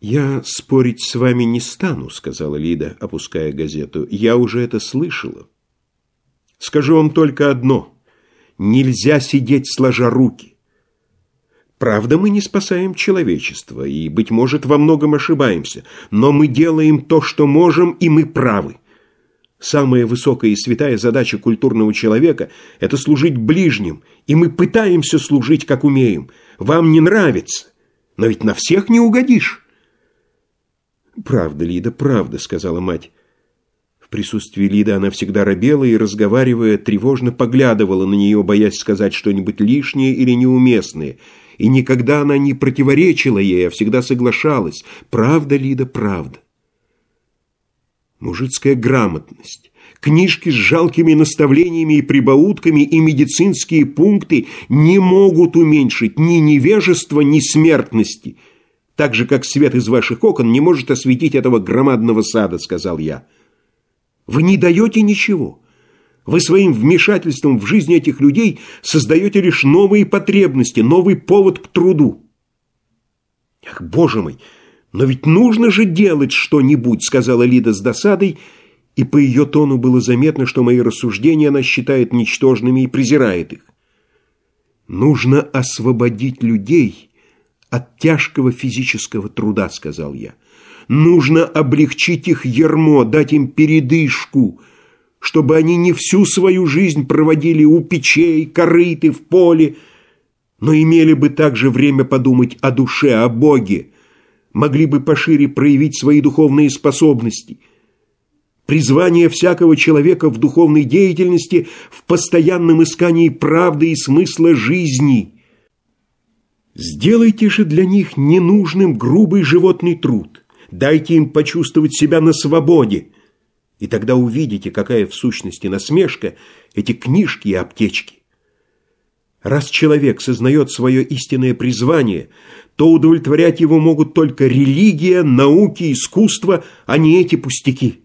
«Я спорить с вами не стану», — сказала Лида, опуская газету. «Я уже это слышала. Скажу вам только одно. Нельзя сидеть сложа руки. Правда, мы не спасаем человечество, и, быть может, во многом ошибаемся, но мы делаем то, что можем, и мы правы. Самая высокая и святая задача культурного человека — это служить ближним, и мы пытаемся служить, как умеем. Вам не нравится, но ведь на всех не угодишь». «Правда, Лида, правда», — сказала мать. В присутствии Лиды она всегда робела и, разговаривая, тревожно поглядывала на нее, боясь сказать что-нибудь лишнее или неуместное. И никогда она не противоречила ей, а всегда соглашалась. «Правда, Лида, правда». Мужицкая грамотность, книжки с жалкими наставлениями и прибаутками и медицинские пункты не могут уменьшить ни невежества, ни смертности, так же, как свет из ваших окон не может осветить этого громадного сада, сказал я. Вы не даете ничего. Вы своим вмешательством в жизнь этих людей создаете лишь новые потребности, новый повод к труду. Ах, Боже мой! «Но ведь нужно же делать что-нибудь», — сказала Лида с досадой, и по ее тону было заметно, что мои рассуждения она считает ничтожными и презирает их. «Нужно освободить людей от тяжкого физического труда», — сказал я. «Нужно облегчить их ярмо, дать им передышку, чтобы они не всю свою жизнь проводили у печей, корыты, в поле, но имели бы также время подумать о душе, о Боге, могли бы пошире проявить свои духовные способности. Призвание всякого человека в духовной деятельности в постоянном искании правды и смысла жизни. Сделайте же для них ненужным грубый животный труд. Дайте им почувствовать себя на свободе. И тогда увидите, какая в сущности насмешка эти книжки и аптечки. Раз человек сознает свое истинное призвание, то удовлетворять его могут только религия, науки, искусство, а не эти пустяки.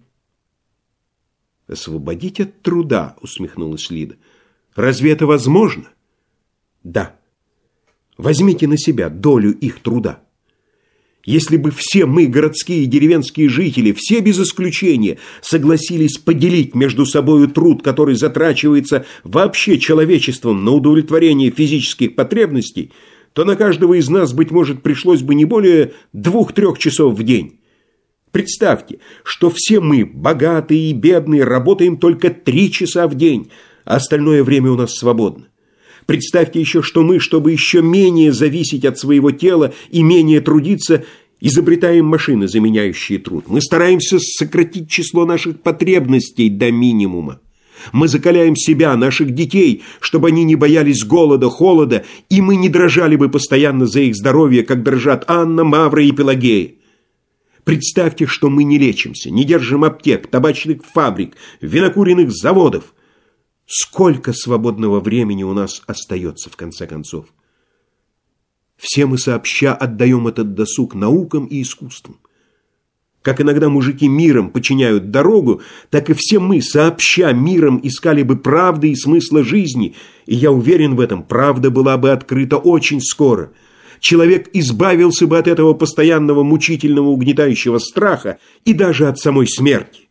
«Освободить от труда», — усмехнулась Лида. «Разве это возможно?» «Да. Возьмите на себя долю их труда. Если бы все мы, городские и деревенские жители, все без исключения, согласились поделить между собою труд, который затрачивается вообще человечеством на удовлетворение физических потребностей, то на каждого из нас, быть может, пришлось бы не более 2-3 часов в день. Представьте, что все мы, богатые и бедные, работаем только 3 часа в день, а остальное время у нас свободно. Представьте еще, что мы, чтобы еще менее зависеть от своего тела и менее трудиться, изобретаем машины, заменяющие труд. Мы стараемся сократить число наших потребностей до минимума. Мы закаляем себя, наших детей, чтобы они не боялись голода, холода, и мы не дрожали бы постоянно за их здоровье, как дрожат Анна, Мавра и Пелагея. Представьте, что мы не лечимся, не держим аптек, табачных фабрик, винокуренных заводов. Сколько свободного времени у нас остается, в конце концов? Все мы сообща отдаем этот досуг наукам и искусствам. Как иногда мужики миром подчиняют дорогу, так и все мы сообща миром искали бы правды и смысла жизни, и я уверен в этом, правда была бы открыта очень скоро. Человек избавился бы от этого постоянного мучительного угнетающего страха и даже от самой смерти.